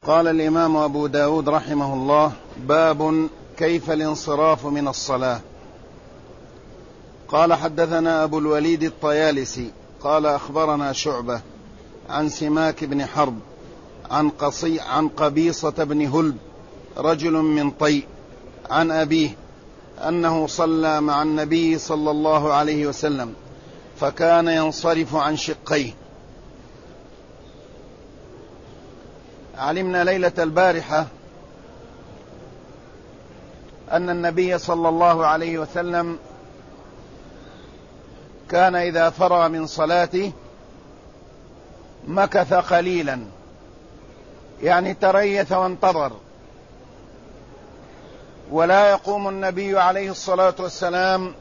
قال الإمام أبو داود رحمه الله: باب كيف الانصراف من الصلاة. قال: حدثنا أبو الوليد الطيالسي قال: أخبرنا شعبة عن سماك بن حرب عن قبيصة بن هلب رجل من طي عن أبيه أنه صلى مع النبي صلى الله عليه وسلم فكان ينصرف عن شقيه. علمنا ليلة البارحة أن النبي صلى الله عليه وسلم كان إذا فرغ من صلاته مكث قليلا، يعني تريث وانتظر، ولا يقوم النبي عليه الصلاة والسلام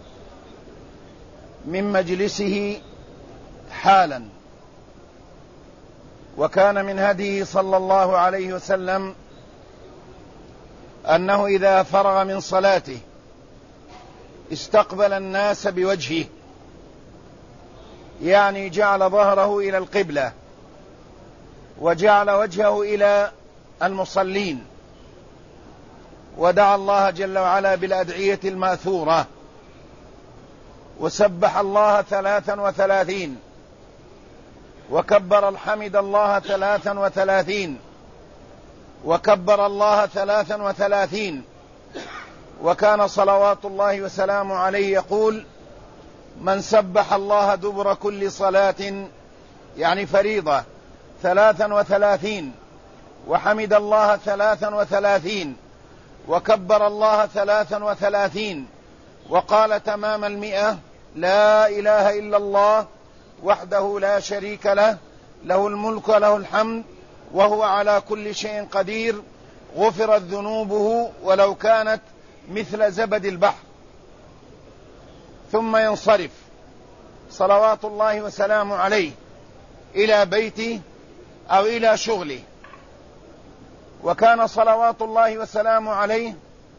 من مجلسه حالا. وكان من هديه صلى الله عليه وسلم أنه إذا فرغ من صلاته استقبل الناس بوجهه، يعني جعل ظهره إلى القبلة وجعل وجهه إلى المصلين، ودعا الله جل وعلا بالأدعية الماثورة، وسبح الله 33 وكبر الحمد الله 33 وكبر الله 33. وكان صلوات الله وسلامه عليه يقول: من سبح الله دبر كل صلاة، يعني فريضة، 33 وحمد الله 33 وكبر الله 33 وقال تمام 100: لا إله إلا الله وحده لا شريك له، له الملك وله الحمد وهو على كل شيء قدير، غفرت ذنوبه ولو كانت مثل زبد البحر. ثم ينصرف صلوات الله وسلامه عليه إلى بيته أو إلى شغله. وكان صلوات الله وسلامه عليه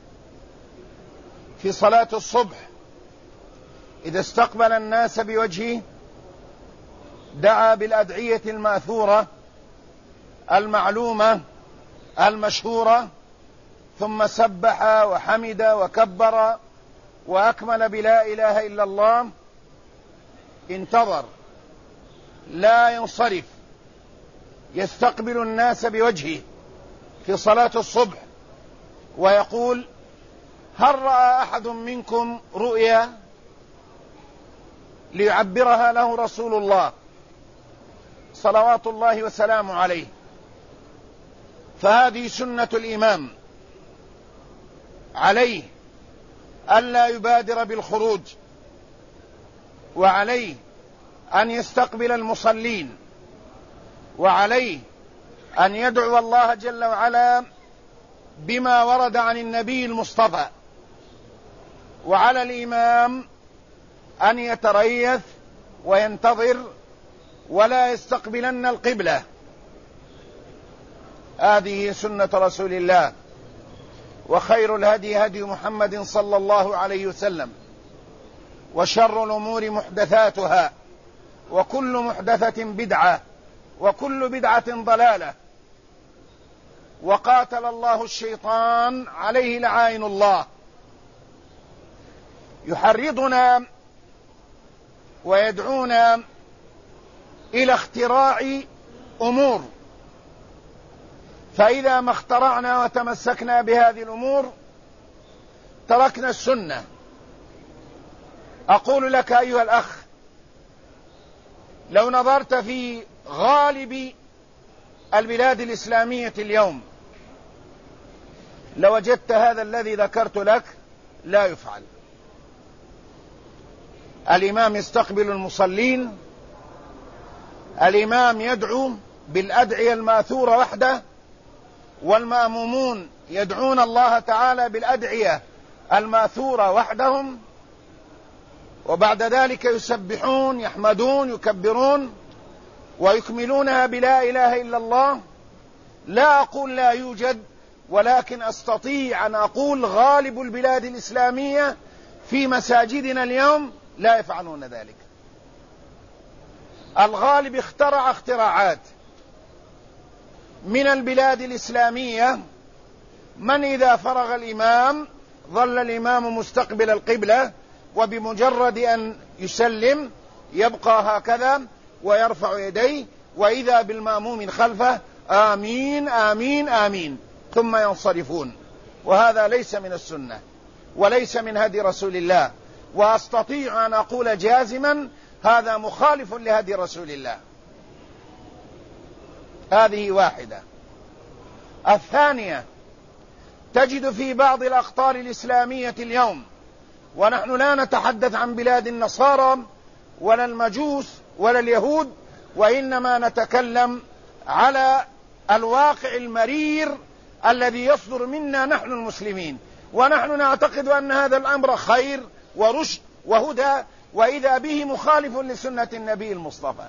في صلاة الصبح إذا استقبل الناس بوجهه دعا بالأدعية الماثورة المعلومة المشهورة، ثم سبح وحمد وكبر وأكمل بلا إله إلا الله. انتظر، لا ينصرف، يستقبل الناس بوجهه في صلاة الصبح ويقول: هل رأى أحد منكم رؤيا ليعبرها له رسول الله صلوات الله وسلامه عليه؟ فهذه سنة الإمام، عليه ألا يبادر بالخروج، وعليه أن يستقبل المصلين، وعليه أن يدعو الله جل وعلا بما ورد عن النبي المصطفى، وعلى الإمام أن يتريث وينتظر ولا يستقبلن القبلة. هذه سنة رسول الله. وخير الهدي هدي محمد صلى الله عليه وسلم، وشر الأمور محدثاتها، وكل محدثة بدعة، وكل بدعة ضلالة، وقاتل الله الشيطان عليه لعائن الله. يحرضنا ويدعونا إلى اختراع أمور، فإذا ما اخترعنا وتمسكنا بهذه الأمور تركنا السنة. أقول لك أيها الأخ، لو نظرت في غالب البلاد الإسلامية اليوم لوجدت هذا الذي ذكرت لك لا يفعل. الإمام يستقبل المصلين، الإمام يدعو بالأدعية الماثورة وحده، والمأمومون يدعون الله تعالى بالأدعية الماثورة وحدهم، وبعد ذلك يسبحون يحمدون يكبرون ويكملونها بلا إله إلا الله. لا أقول لا يوجد، ولكن أستطيع أن أقول غالب البلاد الإسلامية في مساجدنا اليوم لا يفعلون ذلك. الغالب اخترع اختراعات من البلاد الإسلامية من إذا فرغ الإمام ظل الإمام مستقبل القبلة، وبمجرد أن يسلم يبقى هكذا ويرفع يديه، وإذا بالمأموم خلفه آمين آمين آمين، ثم ينصرفون. وهذا ليس من السنة وليس من هدي رسول الله، وأستطيع أن أقول جازما هذا مخالف لهدي رسول الله. هذه واحدة. الثانية، تجد في بعض الأقطار الإسلامية اليوم، ونحن لا نتحدث عن بلاد النصارى ولا المجوس ولا اليهود، وإنما نتكلم على الواقع المرير الذي يصدر منا نحن المسلمين، ونحن نعتقد أن هذا الأمر خير ورشد وهدى، وإذا به مخالف لسنة النبي المصطفى.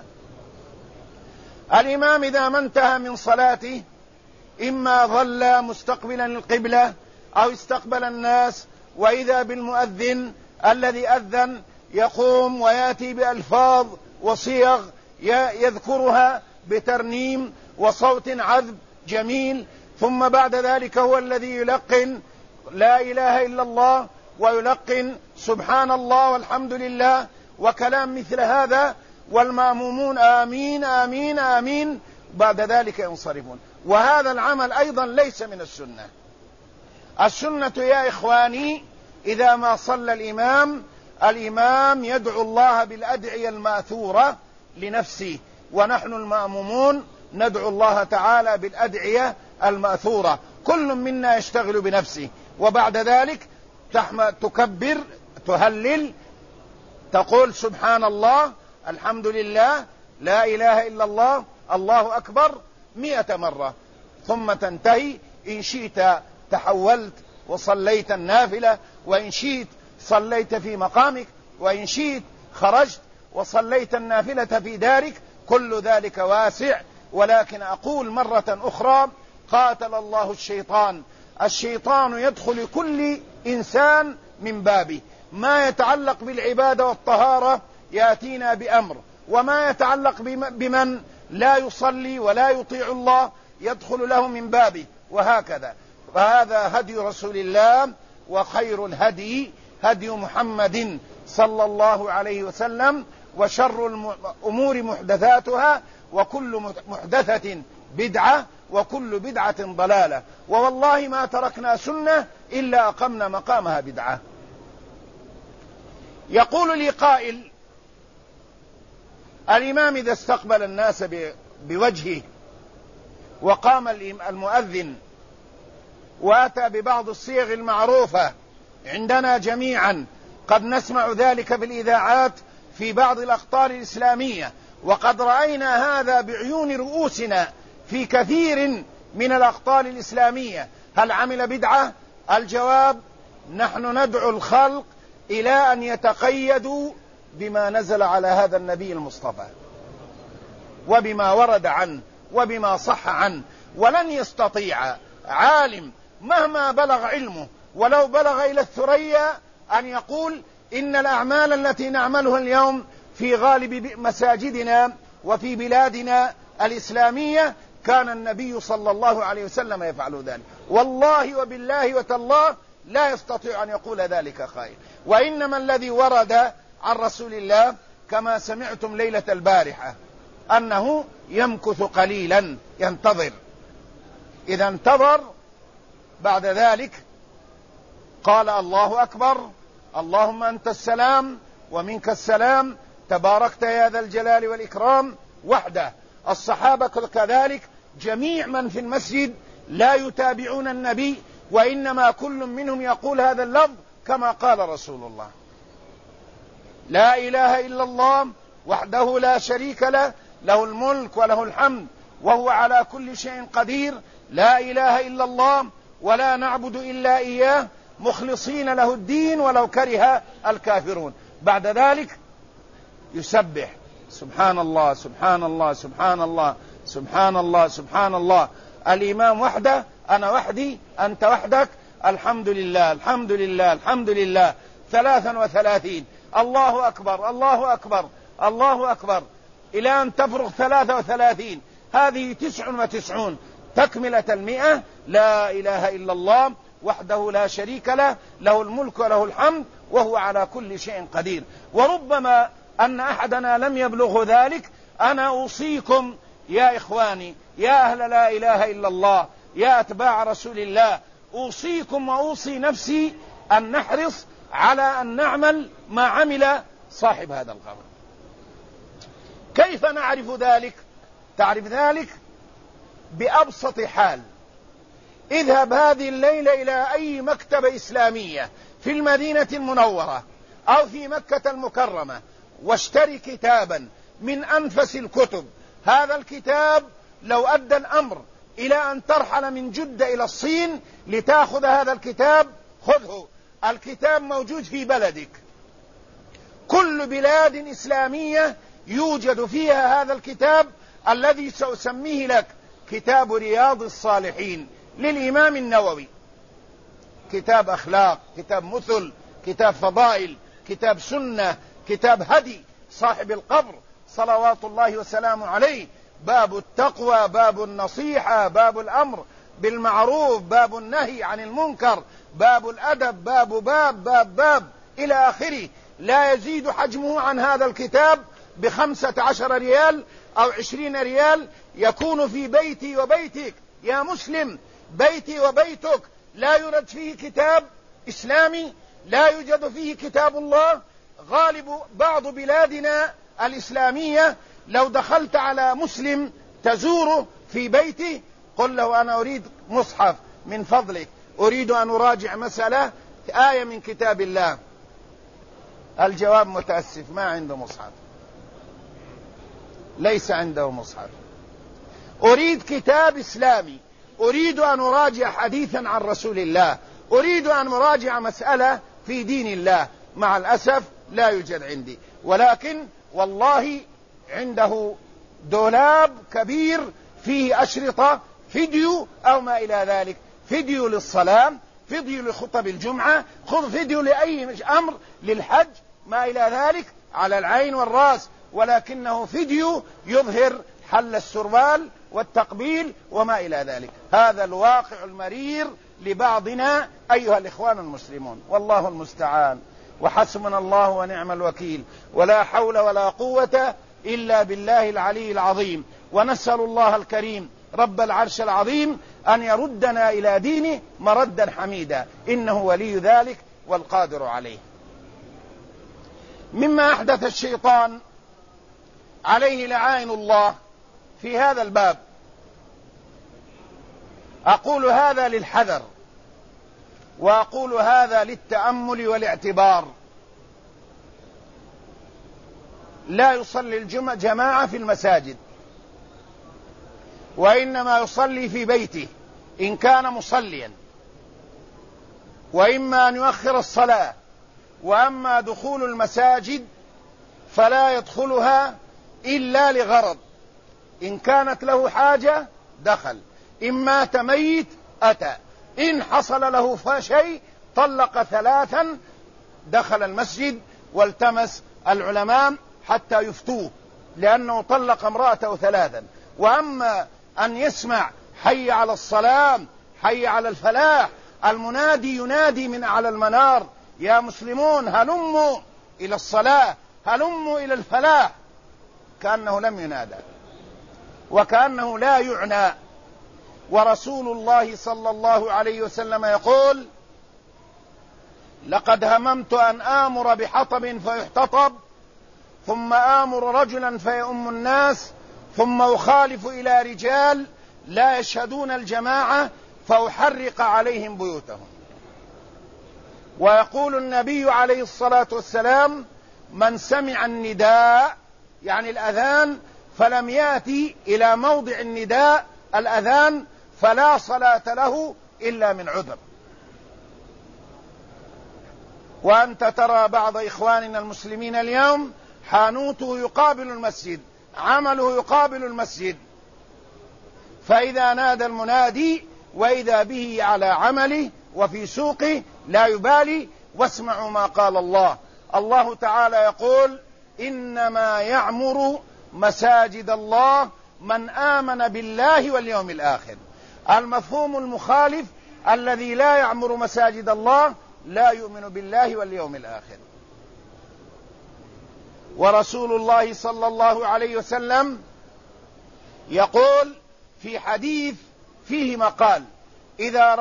الإمام إذا ما انتهى من صلاته إما ظل مستقبلا القبلة أو استقبل الناس، وإذا بالمؤذن الذي أذن يقوم ويأتي بألفاظ وصيغ يذكرها بترنيم وصوت عذب جميل، ثم بعد ذلك هو الذي يلقن لا إله إلا الله ويلقن سبحان الله والحمد لله وكلام مثل هذا، والمأمومون آمين آمين آمين، بعد ذلك ينصرفون. وهذا العمل أيضا ليس من السنة. السنة يا إخواني إذا ما صلى الإمام يدعو الله بالأدعية الماثورة لنفسه، ونحن المأمومون ندعو الله تعالى بالأدعية الماثورة، كل منا يشتغل بنفسه، وبعد ذلك تكبر تهلل تقول سبحان الله الحمد لله لا إله إلا الله الله أكبر 100 مرة، ثم تنتهي. إن شئت تحولت وصليت النافلة، وإن شئت صليت في مقامك، وإن شئت خرجت وصليت النافلة في دارك، كل ذلك واسع. ولكن أقول مرة أخرى قاتل الله الشيطان. الشيطان يدخل كل إنسان من بابه، ما يتعلق بالعبادة والطهارة يأتينا بأمر، وما يتعلق بمن لا يصلي ولا يطيع الله يدخل له من بابه، وهكذا. فهذا هدي رسول الله، وخير الهدي هدي محمد صلى الله عليه وسلم، وشر الأمور محدثاتها، وكل محدثة بدعة، وكل بدعة ضلالة، ووالله ما تركنا سنة إلا أقمنا مقامها بدعة. يقول لي قائل: الإمام إذا استقبل الناس بوجهه وقام المؤذن وأتى ببعض الصيغ المعروفة عندنا جميعا، قد نسمع ذلك في الإذاعات في بعض الأقطار الإسلامية، وقد رأينا هذا بعيون رؤوسنا في كثير من الأقطار الإسلامية، هل عمل بدعة؟ الجواب: نحن ندعو الخلق إلى أن يتقيدوا بما نزل على هذا النبي المصطفى، وبما ورد عنه، وبما صح عنه. ولن يستطيع عالم مهما بلغ علمه، ولو بلغ إلى الثريا، أن يقول إن الأعمال التي نعملها اليوم في غالب مساجدنا وفي بلادنا الإسلامية كان النبي صلى الله عليه وسلم يفعل ذلك. والله وبالله وتالله لا يستطيع أن يقول ذلك قائل. وإنما الذي ورد عن رسول الله كما سمعتم ليلة البارحة أنه يمكث قليلا ينتظر، إذا انتظر بعد ذلك قال الله أكبر اللهم أنت السلام ومنك السلام تباركت يا ذا الجلال والإكرام وحده. الصحابة كذلك، جميع من في المسجد لا يتابعون النبي، وإنما كل منهم يقول هذا اللفظ كما قال رسول الله: لا إله إلا الله وحده لا شريك له، له الملك وله الحمد وهو على كل شيء قدير، لا إله إلا الله ولا نعبد إلا إياه مخلصين له الدين ولو كره الكافرون. بعد ذلك يسبح سبحان الله سبحان الله سبحان الله سبحان الله سبحان الله، الإمام وحده، أنا وحدي، أنت وحدك، الحمد لله الحمد لله الحمد لله 33، الله أكبر الله أكبر الله أكبر، إلى أن تفرغ 33. هذه 99. تكملة 100: لا إله إلا الله وحده لا شريك له، له الملك وله الحمد وهو على كل شيء قدير. وربما أن أحدنا لم يبلغ ذلك. أنا أوصيكم يا إخواني، يا أهل لا إله إلا الله، يا أتباع رسول الله، أوصيكم وأوصي نفسي أن نحرص على أن نعمل ما عمل صاحب هذا القبر. كيف نعرف ذلك؟ تعرف ذلك بأبسط حال. اذهب هذه الليلة إلى أي مكتبة إسلامية في المدينة المنورة أو في مكة المكرمة واشتري كتابا من أنفس الكتب. هذا الكتاب لو أدى الأمر إلى أن ترحل من جدة إلى الصين لتأخذ هذا الكتاب، خذه. الكتاب موجود في بلدك. كل بلاد إسلامية يوجد فيها هذا الكتاب الذي سأسميه لك كتاب رياض الصالحين للإمام النووي. كتاب أخلاق، كتاب مثل، كتاب فضائل، كتاب سنة، كتاب هدي صاحب القبر صلوات الله وسلامه عليه. باب التقوى، باب النصيحة، باب الأمر بالمعروف، باب النهي عن المنكر، باب الأدب، باب إلى آخره. لا يزيد حجمه عن هذا الكتاب ب15 ريال أو 20 ريال. يكون في بيتي وبيتك يا مسلم، بيتي وبيتك لا يوجد فيه كتاب إسلامي، لا يوجد فيه كتاب الله. غالب بعض بلادنا الإسلامية لو دخلت على مسلم تزوره في بيته قل له أنا أريد مصحف من فضلك، أريد أن أراجع مسألة آية من كتاب الله. الجواب متأسف، ما عنده مصحف، ليس عنده مصحف. أريد كتاب إسلامي، أريد أن أراجع حديثا عن رسول الله، أريد أن أراجع مسألة في دين الله، مع الأسف لا يوجد عندي. ولكن والله عنده دولاب كبير فيه أشرطة فيديو أو ما إلى ذلك، فيديو للصلاة، فيديو لخطب الجمعة، خذ فيديو لأي أمر، للحج، ما إلى ذلك، على العين والرأس. ولكنه فيديو يظهر حل السروال والتقبيل وما إلى ذلك. هذا الواقع المرير لبعضنا أيها الإخوان المسلمون، والله المستعان، وحسبنا الله ونعم الوكيل، ولا حول ولا قوة إلا بالله العلي العظيم. ونسأل الله الكريم رب العرش العظيم أن يردنا إلى دينه مردا حميدا، إنه ولي ذلك والقادر عليه. مما أحدث الشيطان عليه لعائن الله في هذا الباب، أقول هذا للحذر، وأقول هذا للتأمل والاعتبار. لا يصلي الجمعة جماعة في المساجد، وإنما يصلي في بيته إن كان مصليا، وإما أن يؤخر الصلاة. وأما دخول المساجد فلا يدخلها إلا لغرض، إن كانت له حاجة دخل، إن مات ميت أتى، إن حصل له شيء طلق 3 دخل المسجد والتمس العلماء حتى يفتوه، لأنه طلق امرأته 3. وأما أن يسمع حي على الصلاة، حي على الفلاح، المنادي ينادي من على المنار يا مسلمون هلموا إلى الصلاة، هلموا إلى الفلاح، كأنه لم ينادى وكأنه لا يعنى. ورسول الله صلى الله عليه وسلم يقول لقد هممت أن آمر بحطب فيحتطب، ثم آمر رجلا فيؤم الناس، ثم أخالف إلى رجال لا يشهدون الجماعة فأحرق عليهم بيوتهم. ويقول النبي عليه الصلاة والسلام من سمع النداء يعني الأذان فلم يأتي إلى موضع النداء الأذان فلا صلاة له إلا من عذر. وأنت ترى بعض إخواننا المسلمين اليوم حانوته يقابل المسجد، عمله يقابل المسجد، فإذا نادى المنادي وإذا به على عمله وفي سوقه لا يبالي. واسمعوا ما قال الله. الله تعالى يقول إنما يعمر مساجد الله من آمن بالله واليوم الآخر المفهوم المخالف الذي لا يعمر مساجد الله لا يؤمن بالله واليوم الآخر. ورسول الله صلى الله عليه وسلم يقول في حديث فيه مقال: إذا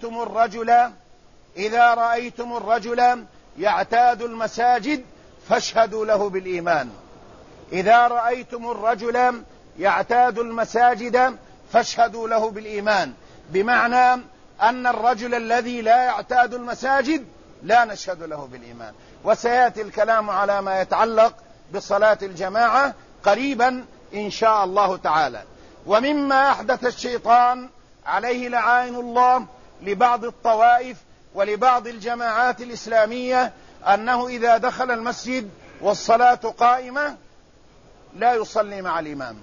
رأيتم الرجل يعتاد المساجد فاشهدوا له بالإيمان. إذا رأيتم الرجل يعتاد المساجد فاشهدوا له بالإيمان، بمعنى أن الرجل الذي لا يعتاد المساجد لا نشهد له بالإيمان. وسيأتي الكلام على ما يتعلق بصلاة الجماعة قريبا إن شاء الله تعالى. ومما أحدث الشيطان عليه لعائن الله لبعض الطوائف ولبعض الجماعات الإسلامية أنه إذا دخل المسجد والصلاة قائمة لا يصلي مع الإمام.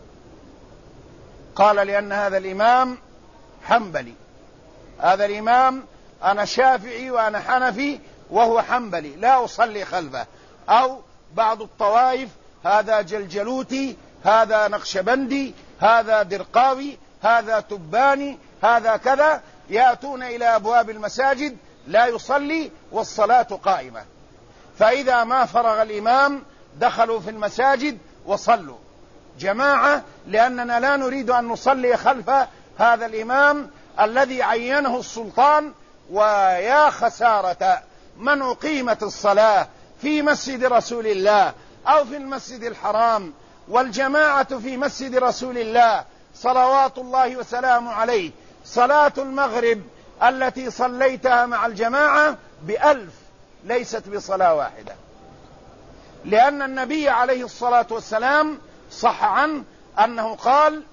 قال لأن هذا الإمام حنبلي، هذا الإمام أنا شافعي وأنا حنفي وهو حنبلي لا أصلي خلفه. أو بعض الطوائف: هذا جلجلوتي، هذا نقشبندي، هذا درقاوي، هذا تباني، هذا كذا، يأتون إلى أبواب المساجد لا يصلي والصلاة قائمة. فإذا ما فرغ الإمام دخلوا في المساجد وصلوا جماعة، لأننا لا نريد أن نصلي خلف هذا الإمام الذي عينه السلطان. ويا خسارة من أقيمت الصلاة في مسجد رسول الله أو في المسجد الحرام والجماعة في مسجد رسول الله صلوات الله وسلامه عليه. صلاة المغرب التي صليتها مع الجماعة ب1000 ليست بصلاة واحدة، لأن النبي عليه الصلاة والسلام صح عنه أنه قال: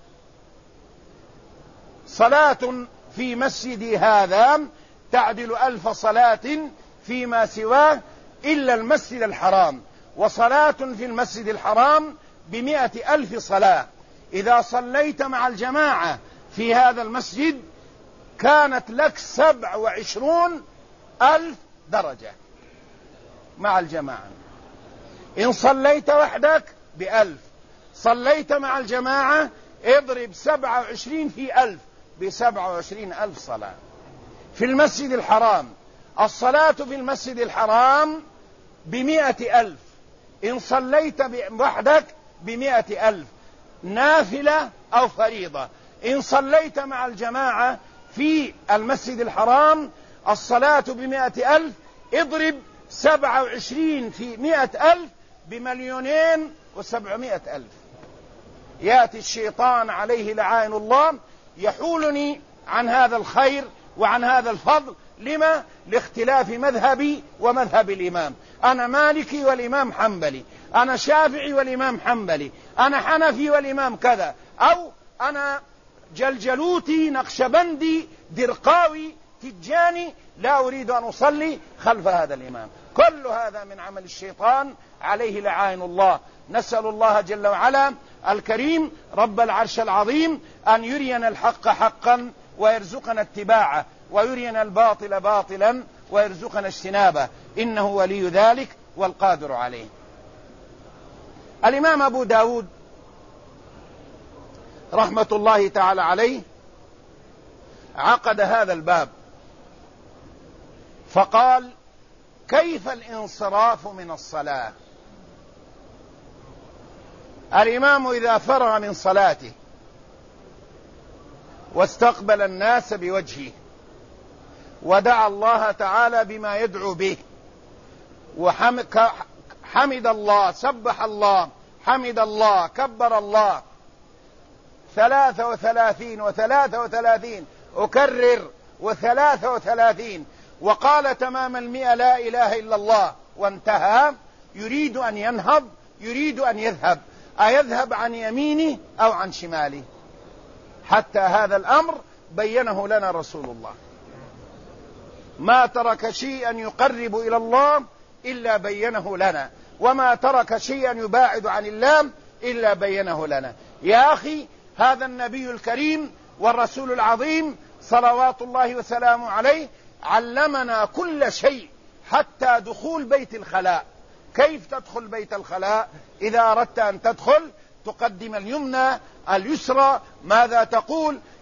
صلاة في مسجدي هذا تعدل 1000 صلاة فيما سواه إلا المسجد الحرام، وصلاة في المسجد الحرام ب100,000 صلاة. إذا صليت مع الجماعة في هذا المسجد كانت لك 27,000 درجة مع الجماعة. إن صليت وحدك ب1000، صليت مع الجماعة اضرب 27 في 1000 ب27,000 صلاة. في المسجد الحرام الصلاة في المسجد الحرام ب100,000، إن صليت وحدك ب100,000 نافلة أو فريضة. إن صليت مع الجماعة في المسجد الحرام الصلاة ب100,000 اضرب 27 في 100,000 ب2,700,000. يأتي الشيطان عليه لعائن الله يحولني عن هذا الخير وعن هذا الفضل. لما؟ لاختلاف مذهبي ومذهب الإمام. أنا مالكي والإمام حنبلي، أنا شافعي والإمام حنبلي، أنا حنفي والإمام كذا، أو أنا جلجلوتي، نقشبندي، درقاوي، تجاني، لا أريد أن أصلي خلف هذا الإمام. كل هذا من عمل الشيطان عليه لعائن الله. نسأل الله جل وعلا الكريم رب العرش العظيم أن يرينا الحق حقا ويرزقنا اتباعه، ويرينا الباطل باطلا ويرزقنا اجتنابه، إنه ولي ذلك والقادر عليه. الإمام أبو داود رحمة الله تعالى عليه عقد هذا الباب فقال: كيف الانصراف من الصلاة؟ الإمام إذا فرغ من صلاته واستقبل الناس بوجهه ودعا الله تعالى بما يدعو به وحمد الله، سبح الله، حمد الله، كبر الله 33 و33 أكرر و33 وقال تمام 100 لا إله إلا الله وانتهى، يريد أن ينهض، يريد أن يذهب، أيذهب عن يمينه أو عن شماله؟ حتى هذا الأمر بينه لنا رسول الله، ما ترك شيئا يقرب إلى الله إلا بينه لنا، وما ترك شيئا يباعد عن الله إلا بينه لنا. يا أخي، هذا النبي الكريم والرسول العظيم صلوات الله وسلامه عليه علمنا كل شيء حتى دخول بيت الخلاء. كيف تدخل بيت الخلاء؟ إذا أردت أن تدخل تقدم اليمنى اليسرى، ماذا تقول؟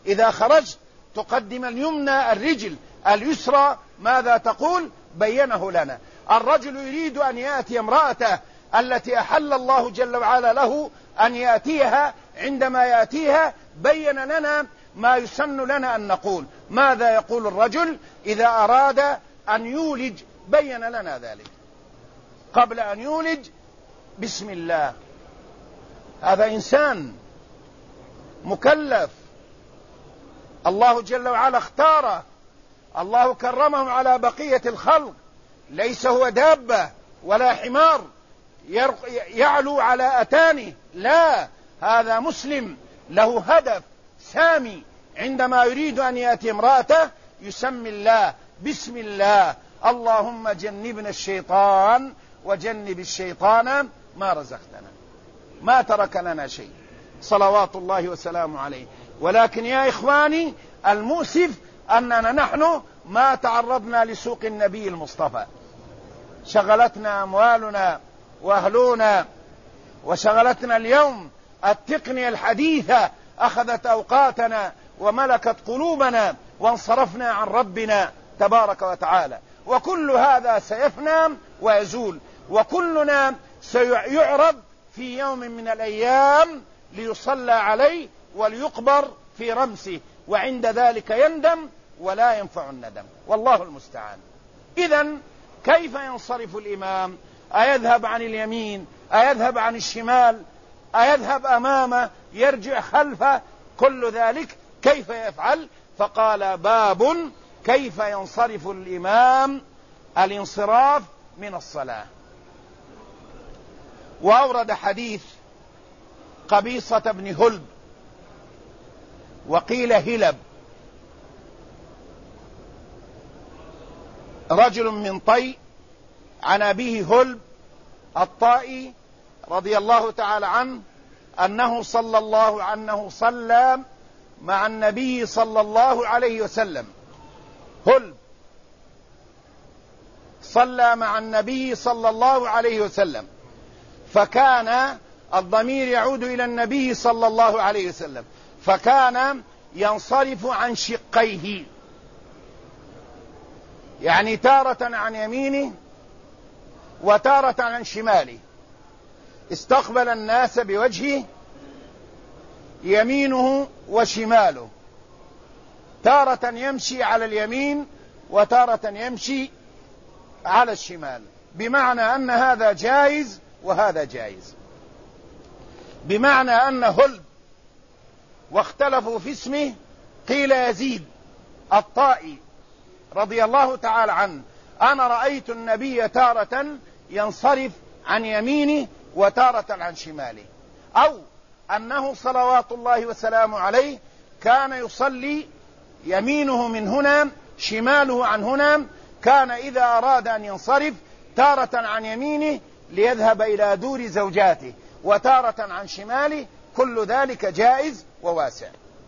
إذا خرجت تقدم اليمنى الرجل، اليسرى ماذا تقول؟ بينه لنا. الرجل يريد أن يأتي امرأته التي أحل الله جل وعلا له أن يأتيها، عندما يأتيها بين لنا ما يسن لنا أن نقول. ماذا يقول الرجل إذا أراد أن يولج؟ بين لنا ذلك قبل أن يولج: بسم الله. هذا إنسان مكلف، الله جل وعلا اختاره، الله كرمه على بقية الخلق، ليس هو دابة ولا حمار يعلو على أتانه، لا، هذا مسلم له هدف سامي. عندما يريد أن يأتي امرأته يسمي الله: بسم الله، اللهم جنبنا الشيطان وجنب الشيطان ما رزقتنا. ما ترك لنا شيء صلوات الله وسلامه عليه. ولكن يا إخواني، المؤسف أننا نحن ما تعرضنا لسوق النبي المصطفى، شغلتنا أموالنا وأهلنا، وشغلتنا اليوم التقنية الحديثة، أخذت أوقاتنا وملكت قلوبنا، وانصرفنا عن ربنا تبارك وتعالى. وكل هذا سيفنى ويزول، وكلنا سيعرض في يوم من الأيام ليصلى عليه وليقبر في رمسه، وعند ذلك يندم ولا ينفع الندم، والله المستعان. إذن كيف ينصرف الإمام؟ أيذهب عن اليمين؟ أيذهب عن الشمال؟ أيذهب أمامه؟ يرجع خلفه؟ كل ذلك كيف يفعل؟ فقال: باب كيف ينصرف الإمام، الانصراف من الصلاة. وأورد حديث قبيصة بن هلب، وقيل هلب، رجل من طي، عن أبيه هلب الطائي رضي الله تعالى عنه أنه صلى مع النبي صلى الله عليه وسلم. هلب صلى مع النبي صلى الله عليه وسلم، فكان الضمير يعود إلى النبي صلى الله عليه وسلم، فكان ينصرف عن شقيه، يعني تارة عن يمينه وتارة عن شماله، استقبل الناس بوجهه يمينه وشماله، تارة يمشي على اليمين وتارة يمشي على الشمال، بمعنى أن هذا جائز وهذا جائز، بمعنى أن هلب، واختلفوا في اسمه، قيل يزيد الطائي رضي الله تعالى عنه: أنا رأيت النبي تارة ينصرف عن يمينه وتارة عن شماله، أو أنه صلوات الله وسلامه عليه كان يصلي يمينه من هنا شماله عن هنا، كان إذا أراد أن ينصرف تارة عن يمينه ليذهب إلى دور زوجاته، وتارة عن شماله، كل ذلك جائز وواسع.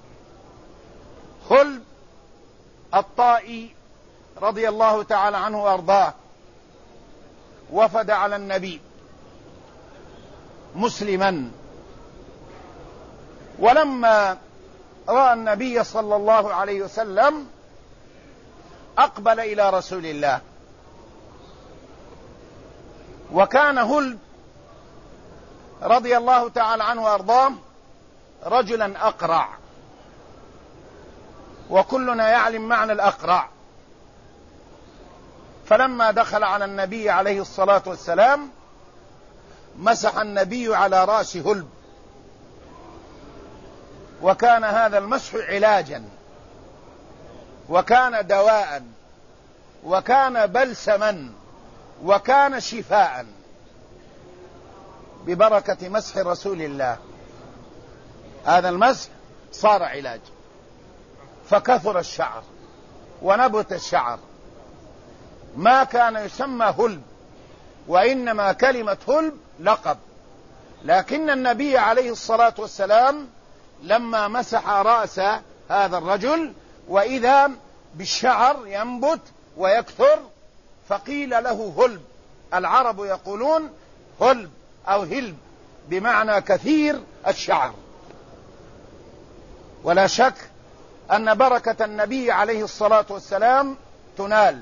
هلب الطائي رضي الله تعالى عنه وأرضاه وفد على النبي مسلما، ولما رأى النبي صلى الله عليه وسلم أقبل إلى رسول الله. وكان هلب رضي الله تعالى عنه وأرضاه رجلا أقرع، وكلنا يعلم معنى الأقرع. فلما دخل على النبي عليه الصلاة والسلام مسح النبي على رأس هلب، وكان هذا المسح علاجا، وكان دواء، وكان بلسما، وكان شفاء، ببركة مسح رسول الله. هذا المسح صار علاج، فكثر الشعر ونبت الشعر. ما كان يسمى هلب، وإنما كلمة هلب لقب، لكن النبي عليه الصلاة والسلام لما مسح رأس هذا الرجل وإذا بالشعر ينبت ويكثر، فقيل له هلب. العرب يقولون هلب أو هلب بمعنى كثير الشعر. ولا شك أن بركة النبي عليه الصلاة والسلام تنال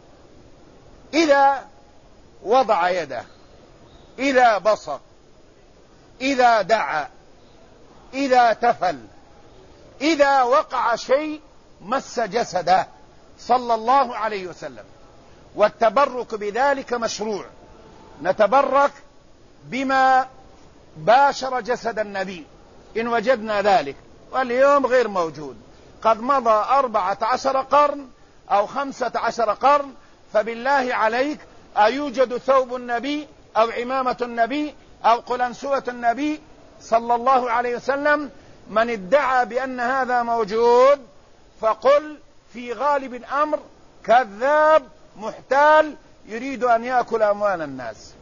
إذا وضع يده، إذا بصق، إذا دعا، إذا تفل، إذا وقع شيء مس جسده صلى الله عليه وسلم. والتبرك بذلك مشروع، نتبرك بما باشر جسد النبي إن وجدنا ذلك، واليوم غير موجود، قد مضى 14 قرن أو 15 قرن، فبالله عليك أيوجد ثوب النبي أو عمامة النبي أو قلنسوة النبي صلى الله عليه وسلم؟ من ادعى بأن هذا موجود فقل في غالب الأمر كذاب محتال يريد أن يأكل أموال الناس.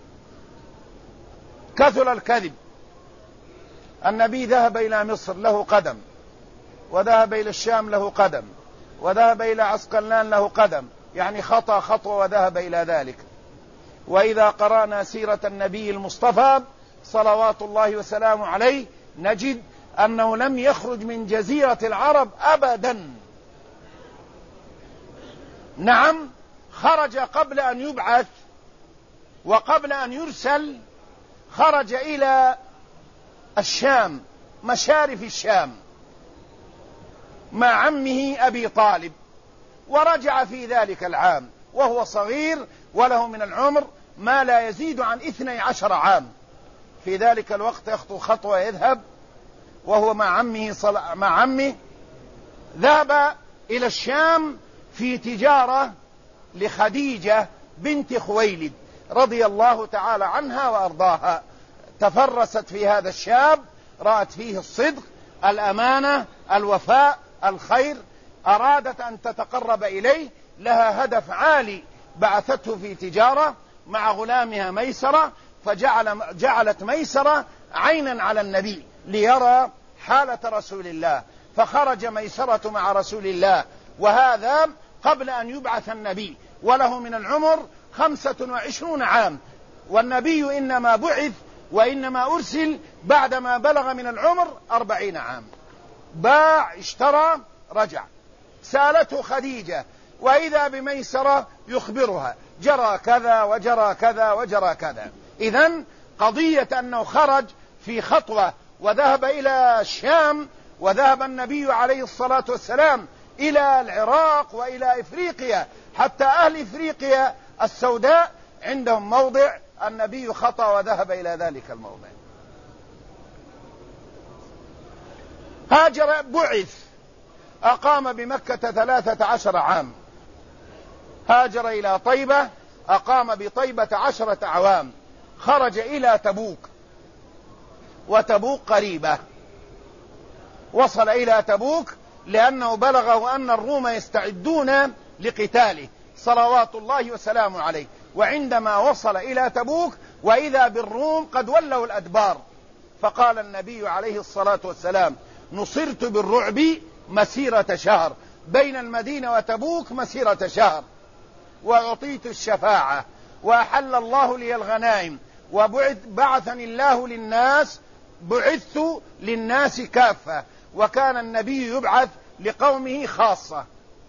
كثر الكذب. النبي ذهب إلى مصر له قدم، وذهب إلى الشام له قدم، وذهب إلى عسقلان له قدم، يعني خطأ خطوة وذهب إلى ذلك. وإذا قرأنا سيرة النبي المصطفى صلوات الله وسلامه عليه نجد أنه لم يخرج من جزيرة العرب أبدا. نعم، خرج قبل أن يبعث وقبل أن يرسل، خرج إلى الشام، مشارف الشام، مع عمه أبي طالب، ورجع في ذلك العام وهو صغير وله من العمر ما لا يزيد عن 12 عام. في ذلك الوقت يخطو خطوة يذهب وهو مع عمه ذهب إلى الشام في تجارة لخديجة بنت خويلد رضي الله تعالى عنها وأرضاها. تفرست في هذا الشاب، رأت فيه الصدق، الأمانة، الوفاء، الخير، أرادت أن تتقرب إليه، لها هدف عالي، بعثته في تجارة مع غلامها ميسرة، فجعلت ميسرة عينا على النبي ليرى حالة رسول الله، فخرج ميسرة مع رسول الله، وهذا قبل أن يبعث النبي، وله من العمر 25 عام، والنبي إنما بعث وإنما أرسل بعدما بلغ من العمر 40 عام. باع، اشترى، رجع. سألته خديجة وإذا بميسرة يخبرها جرى كذا وجرى كذا وجرى كذا. إذن قضية أنه خرج في خطوة وذهب إلى الشام، وذهب النبي عليه الصلاة والسلام إلى العراق وإلى إفريقيا، حتى أهل إفريقيا السوداء عندهم موضع النبي خطأ وذهب إلى ذلك الموضع. هاجر، بعث، أقام بمكة 13 عام، هاجر إلى طيبة، أقام بطيبة 10 أعوام، خرج إلى تبوك، وتبوك قريبة، وصل إلى تبوك لأنه بلغه أن الروم يستعدون لقتاله صلوات الله وسلامه عليه. وعندما وصل إلى تبوك وإذا بالروم قد ولوا الأدبار، فقال النبي عليه الصلاة والسلام: نصرت بالرعب مسيرة شهر، بين المدينة وتبوك مسيرة شهر، وأعطيت الشفاعة، وأحل الله لي الغنائم، وبعثني الله للناس، بعثت للناس كافة. وكان النبي يبعث لقومه خاصة.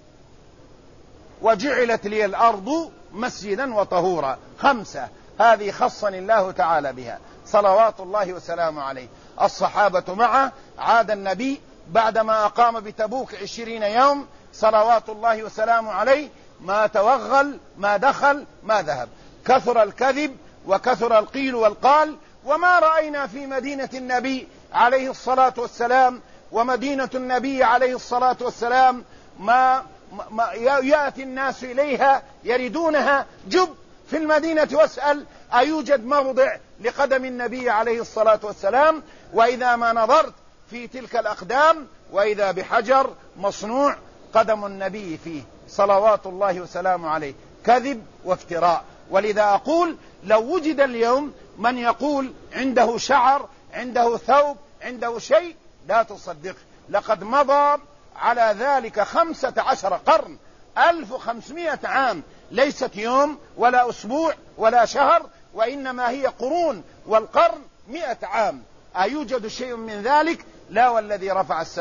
وجعلت لي الأرض مسجدا وطهورا. 5 هذه خصني الله تعالى بها صلوات الله وسلامه عليه. الصحابة معه. عاد النبي بعدما أقام بتبوك 20 يوم صلوات الله وسلامه عليه، ما توغل، ما دخل، ما ذهب. كثر الكذب وكثر القيل والقال، وما رأينا في مدينة النبي عليه الصلاة والسلام ومدينة النبي عليه الصلاة والسلام ما يأتي الناس إليها يردونها. جب في المدينة واسأل أيوجد موضع لقدم النبي عليه الصلاة والسلام، وإذا ما نظرت في تلك الأقدام وإذا بحجر مصنوع قدم النبي فيه صلوات الله وسلامه عليه. كذب وافتراء. ولذا أقول لو وجد اليوم من يقول عنده شعر، عنده ثوب، عنده شيء، لا تصدق. لقد مضى على ذلك 15 قرن، 1500 عام، ليست يوم ولا أسبوع ولا شهر، وإنما هي قرون، والقرن 100 عام. أيوجد شيء من ذلك؟ لا والذي رفع السماء.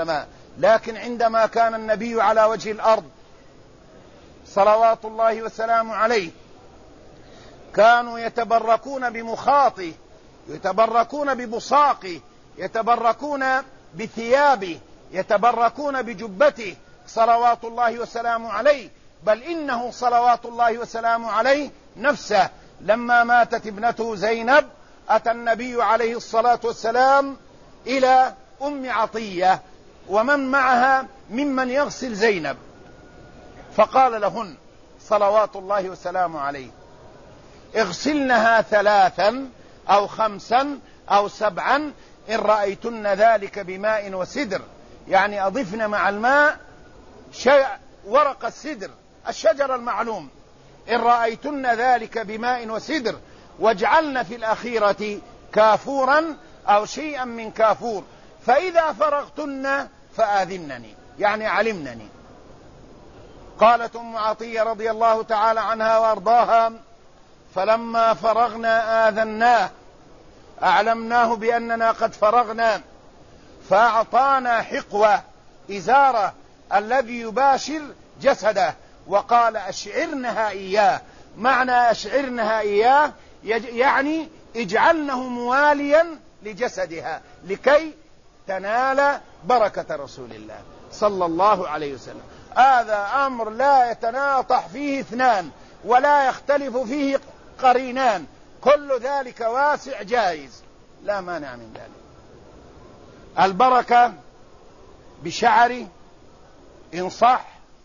لكن عندما كان النبي على وجه الأرض صلوات الله وسلامه عليه كانوا يتبركون بمخاطه، يتبركون ببصاقه، يتبركون بثيابه، يتبركون بجبته صلوات الله وسلامه عليه. بل إنه صلوات الله وسلامه عليه نفسه لما ماتت ابنته زينب أتى النبي عليه الصلاة والسلام إلى أم عطية ومن معها ممن يغسل زينب، فقال لهن صلوات الله وسلامه عليه: اغسلنها 3 أو 5 أو 7 إن رأيتن ذلك بماء وسدر، يعني أضفن مع الماء ورق السدر الشجر المعلوم، إن رأيتن ذلك بماء وسدر، واجعلن في الأخيرة كافورا أو شيئا من كافور، فإذا فرغتن فآذنني، يعني علمنني. قالت أم عطية رضي الله تعالى عنها وأرضاها: فلما فرغنا آذناه، أعلمناه بأننا قد فرغنا، فأعطانا حقوة إزارة الذي يباشر جسده، وقال: أشعرنها إياه. معنى أشعرنها إياه يعني اجعلنه مواليا لجسدها لكي تنال بركة رسول الله صلى الله عليه وسلم. هذا أمر لا يتناطح فيه 2 ولا يختلف فيه قرينان، كل ذلك واسع جائز لا مانع من ذلك. البركة بشعر إن صح.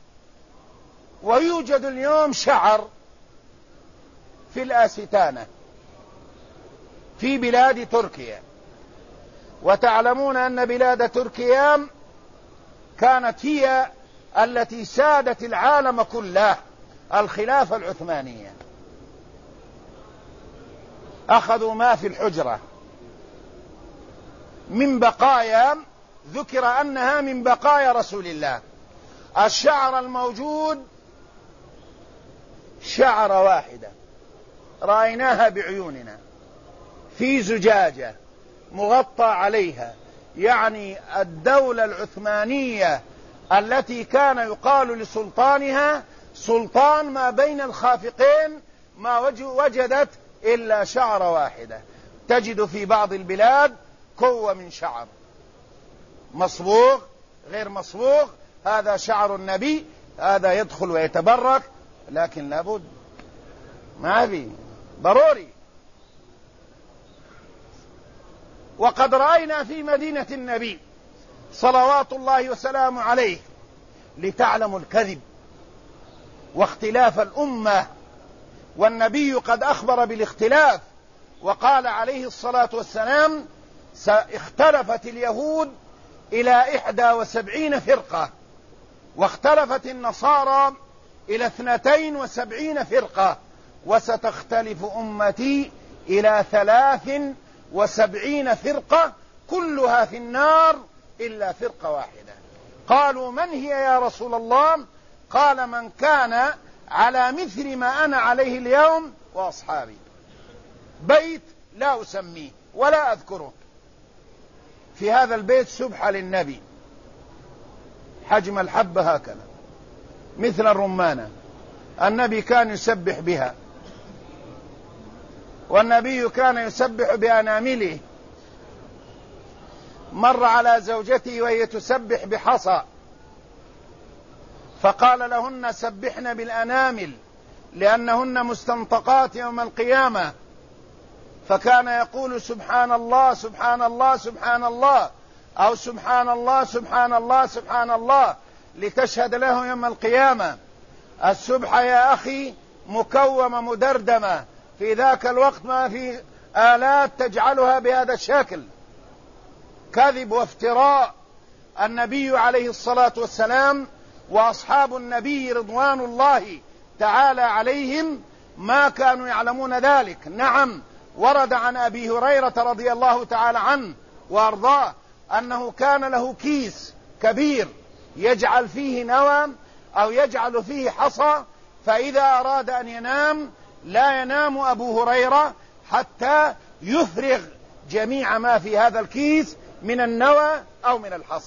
ويوجد اليوم شعر في الآستانة في بلاد تركيا، وتعلمون أن بلاد تركيا كانت هي التي سادت العالم كله، الخلافة العثمانية. أخذوا ما في الحجرة من بقايا، ذكر أنها من بقايا رسول الله. الشعر الموجود شعرة واحدة رأيناها بعيوننا في زجاجة مغطى عليها، يعني الدولة العثمانية التي كان يقال لسلطانها سلطان ما بين الخافقين ما وجدت إلا شعرة واحدة. تجد في بعض البلاد كوة من شعر مصبوغ غير مصبوغ، هذا شعر النبي، هذا يدخل ويتبرك، لكن لابد ما في ضروري. وقد رأينا في مدينة النبي صلوات الله وسلامه عليه، لتعلموا الكذب واختلاف الأمة، والنبي قد أخبر بالاختلاف وقال عليه الصلاة والسلام: اختلفت اليهود إلى 71 فرقة، واختلفت النصارى إلى 72 فرقة، وستختلف أمتي إلى 73 فرقة كلها في النار إلا فرقة واحدة. قالوا: من هي يا رسول الله؟ قال: من كان على مثل ما أنا عليه اليوم وأصحابي. بيت لا أسميه ولا أذكره، في هذا البيت سبحة للنبي، حجم الحبة هكذا مثل الرمانة، النبي كان يسبح بها، والنبي كان يسبح بأنامله. مر على زوجته وهي تسبح بحصى، فقال لهن: سبحن بالأنامل لأنهن مستنطقات يوم القيامة. فكان يقول: سبحان الله سبحان الله سبحان الله، أو سبحان الله سبحان الله سبحان الله، لتشهد له يوم القيامة. السبحة يا أخي مكومة مدردمة، في ذاك الوقت ما في آلات تجعلها بهذا الشكل، كذب وافتراء. النبي عليه الصلاة والسلام وأصحاب النبي رضوان الله تعالى عليهم ما كانوا يعلمون ذلك. نعم، ورد عن أبي هريرة رضي الله تعالى عنه وأرضاه أنه كان له كيس كبير يجعل فيه نوى أو يجعل فيه حصى، فإذا أراد أن ينام لا ينام أبو هريرة حتى يفرغ جميع ما في هذا الكيس من النوى أو من الحصى.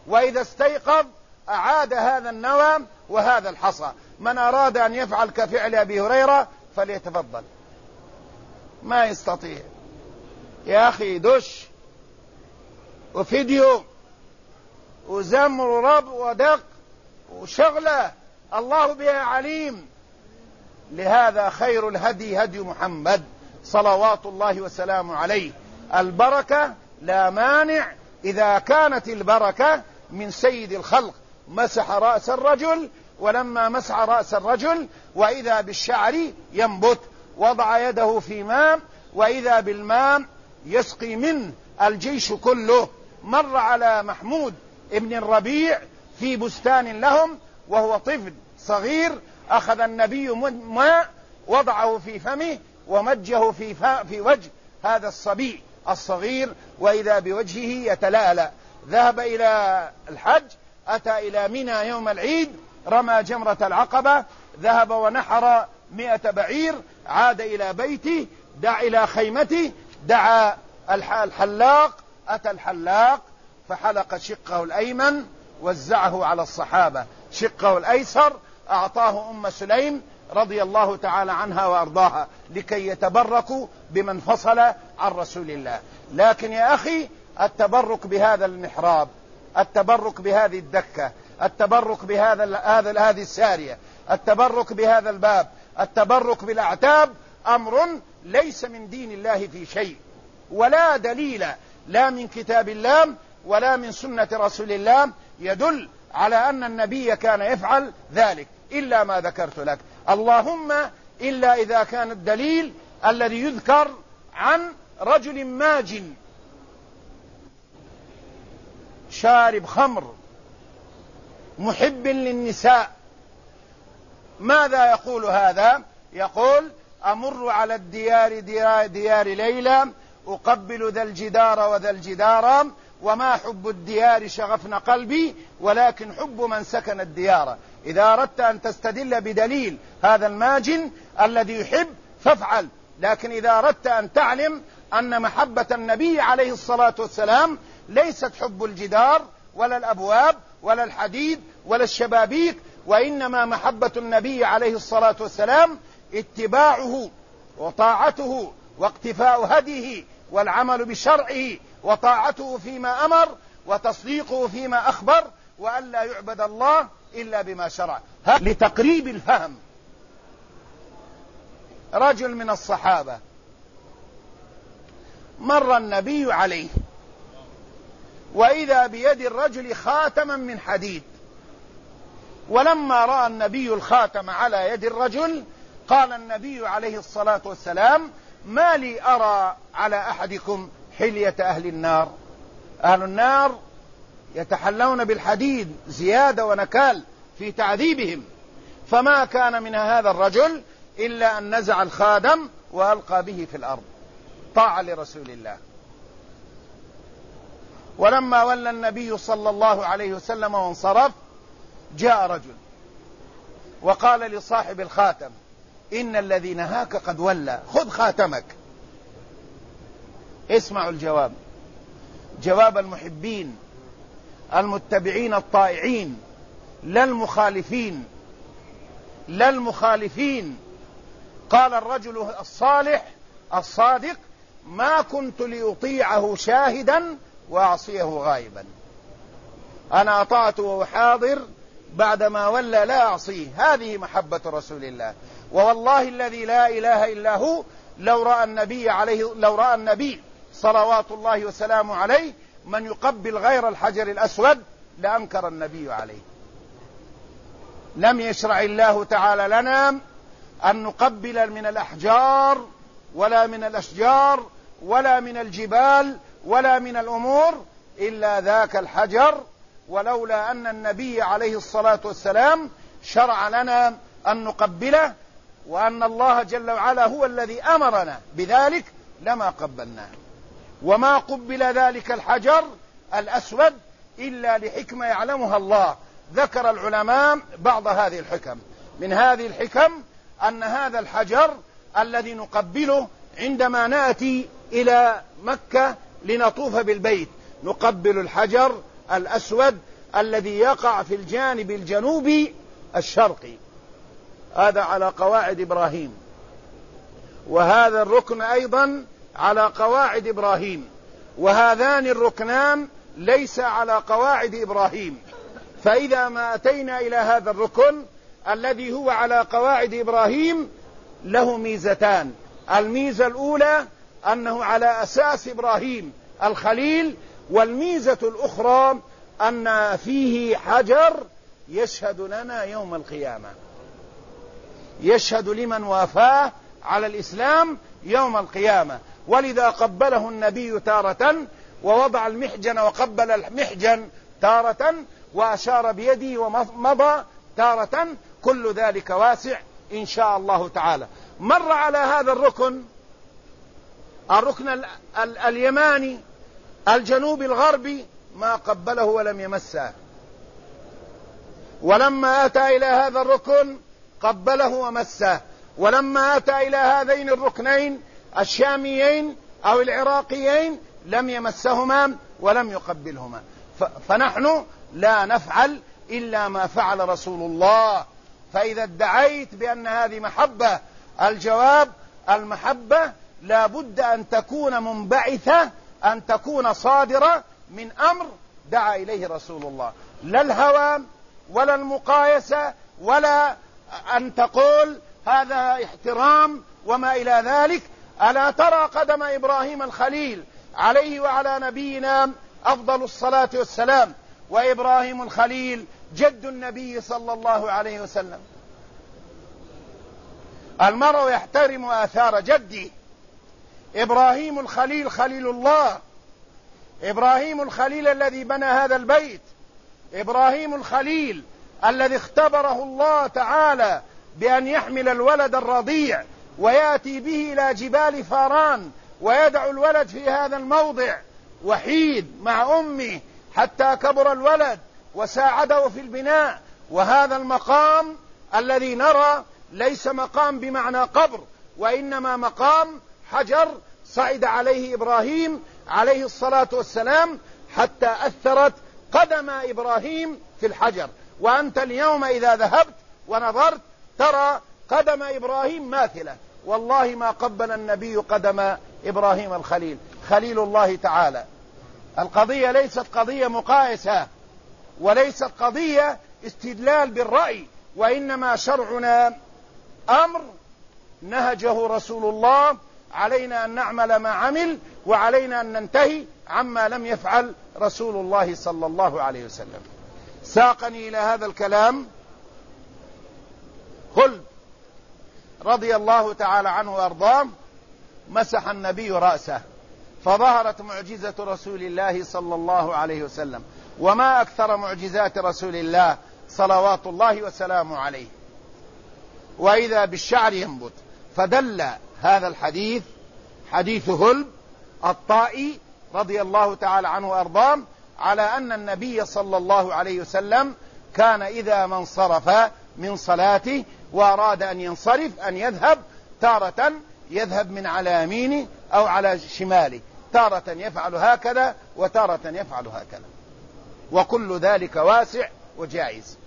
وإذا استيقظ أعاد هذا النوى وهذا الحصى. من أراد أن يفعل كفعل أبي هريرة فليتفضل. ما يستطيع يا أخي، دش وفيديو وزمر ورب ودق وشغلة الله بها عليم. لهذا خير الهدي هدي محمد صلوات الله وسلامه عليه. البركة لا مانع إذا كانت البركة من سيد الخلق. مسح رأس الرجل، ولما مسح رأس الرجل وإذا بالشعر ينبت، وضع يده في ماء وإذا بالماء يسقي منه الجيش كله. مر على محمود ابن الربيع في بستان لهم وهو طفل صغير، أخذ النبي ماء وضعه في فمه ومجه في وجه هذا الصبي الصغير، وإذا بوجهه يتلألأ. ذهب إلى الحج، أتى إلى منى يوم العيد، رمى جمرة العقبة، ذهب ونحر 100 بعير، عاد إلى بيته، دعا إلى خيمته، دعا الحلاق، أتى الحلاق فحلق شقه الأيمن وزعه على الصحابة، شقه الأيسر أعطاه أم سليم رضي الله تعالى عنها وأرضاها لكي يتبركوا بمن فصل عن رسول الله. لكن يا أخي، التبرك بهذا المحراب، التبرك بهذه الدكة، التبرك هذه السارية، التبرك بهذا الباب، التبرك بالأعتاب أمر ليس من دين الله في شيء، ولا دليل لا من كتاب الله ولا من سنة رسول الله يدل على أن النبي كان يفعل ذلك إلا ما ذكرت لك. اللهم إلا إذا كان الدليل الذي يذكر عن رجل ماج شارب خمر محب للنساء. ماذا يقول هذا؟ يقول: أمر على ديار ليلى أقبل ذا الجدار وذا الجدار، وما حب الديار شغفن قلبي ولكن حب من سكن الديار. إذا أردت أن تستدل بدليل هذا الماجن الذي يحب فافعل، لكن إذا أردت أن تعلم أن محبة النبي عليه الصلاة والسلام ليست حب الجدار ولا الأبواب ولا الحديد ولا الشبابيك، وإنما محبة النبي عليه الصلاة والسلام اتباعه وطاعته واقتفاء هديه والعمل بشرعه وطاعته فيما أمر وتصديقه فيما أخبر، وأن لا يعبد الله إلا بما شرع. لتقريب الفهم، رجل من الصحابة مر النبي عليه وإذا بيد الرجل خاتما من حديد، ولما رأى النبي الخاتم على يد الرجل قال النبي عليه الصلاة والسلام: ما لي أرى على أحدكم حلية أهل النار. أهل النار يتحلون بالحديد زيادة ونكال في تعذيبهم، فما كان من هذا الرجل إلا أن نزع الخادم وألقى به في الأرض طاعة لرسول الله. ولما ولى النبي صلى الله عليه وسلم وانصرف جاء رجل وقال لصاحب الخاتم: إن الذي نهاك قد ولى، خذ خاتمك. اسمعوا الجواب، جواب المحبين المتبعين الطائعين، لا المخالفين، لا المخالفين. قال الرجل الصالح الصادق: ما كنت لأطيعه شاهدا وأعصيه غائبا. أنا أطعت وهو حاضر، بعدما ولى لا أعصيه. هذه محبة رسول الله. ووالله الذي لا إله إلا هو لو رأى النبي صلوات الله وسلامه عليه من يقبل غير الحجر الأسود لأنكر النبي عليه. لم يشرع الله تعالى لنا أن نقبل من الأحجار ولا من الأشجار ولا من الجبال ولا من الأمور إلا ذاك الحجر، ولولا أن النبي عليه الصلاة والسلام شرع لنا أن نقبله وأن الله جل وعلا هو الذي أمرنا بذلك لما قبلناه. وما قبل ذلك الحجر الأسود إلا لحكمة يعلمها الله. ذكر العلماء بعض هذه الحكم. من هذه الحكم أن هذا الحجر الذي نقبله عندما نأتي إلى مكة لنطوف بالبيت، نقبل الحجر الأسود الذي يقع في الجانب الجنوبي الشرقي، هذا على قواعد إبراهيم، وهذا الركن أيضا على قواعد إبراهيم، وهذان الركنان ليس على قواعد إبراهيم. فإذا ما أتينا إلى هذا الركن الذي هو على قواعد إبراهيم له ميزتان. الميزة الأولى أنه على أساس إبراهيم الخليل، والميزة الأخرى أن فيه حجر يشهد لنا يوم القيامة، يشهد لمن وافاه على الإسلام يوم القيامة. ولذا قبله النبي تارة، ووضع المحجن وقبل المحجن تارة، وأشار بيده ومضى تارة، كل ذلك واسع إن شاء الله تعالى. مر على هذا الركن اليماني الجنوبي الغربي ما قبله ولم يمسه، ولما أتى إلى هذا الركن قبله ومسه، ولما أتى إلى هذين الركنين الشاميين أو العراقيين لم يمسهما ولم يقبلهما. فنحن لا نفعل إلا ما فعل رسول الله. فإذا ادعيت بأن هذه محبة، الجواب المحبة لا بد أن تكون منبعثة، أن تكون صادرة من أمر دعا إليه رسول الله، لا الهوى ولا المقايسة ولا أن تقول هذا احترام وما إلى ذلك. ألا ترى قدم إبراهيم الخليل عليه وعلى نبينا أفضل الصلاة والسلام، وإبراهيم الخليل جد النبي صلى الله عليه وسلم. المرء يحترم آثار جده. إبراهيم الخليل خليل الله، إبراهيم الخليل الذي بنى هذا البيت، إبراهيم الخليل الذي اختبره الله تعالى بأن يحمل الولد الرضيع ويأتي به إلى جبال فاران ويدع الولد في هذا الموضع وحيد مع أمه حتى كبر الولد وساعده في البناء. وهذا المقام الذي نرى ليس مقام بمعنى قبر، وإنما مقام حجر صعد عليه إبراهيم عليه الصلاة والسلام حتى أثرت قدم إبراهيم في الحجر. وأنت اليوم إذا ذهبت ونظرت ترى قدم إبراهيم ماثلة. والله ما قبل النبي قدم إبراهيم الخليل، خليل الله تعالى. القضية ليست قضية مقايسة، وليست قضية استدلال بالرأي، وإنما شرعنا أمر نهجه رسول الله، علينا أن نعمل ما عمل، وعلينا أن ننتهي عما لم يفعل رسول الله صلى الله عليه وسلم. ساقني إلى هذا الكلام خلد رضي الله تعالى عنه وأرضاه، مسح النبي رأسه فظهرت معجزة رسول الله صلى الله عليه وسلم. وما أكثر معجزات رسول الله صلوات الله وسلامه عليه. وإذا بالشعر ينبت. فدل هذا الحديث حديث هلب الطائي رضي الله تعالى عنه وأرضاه على أن النبي صلى الله عليه وسلم كان إذا ما انصرف من صلاته وأراد أن ينصرف أن يذهب، تارة يذهب من على يمينه أو على شماله، تارة يفعل هكذا وتارة يفعل هكذا، وكل ذلك واسع وجائز.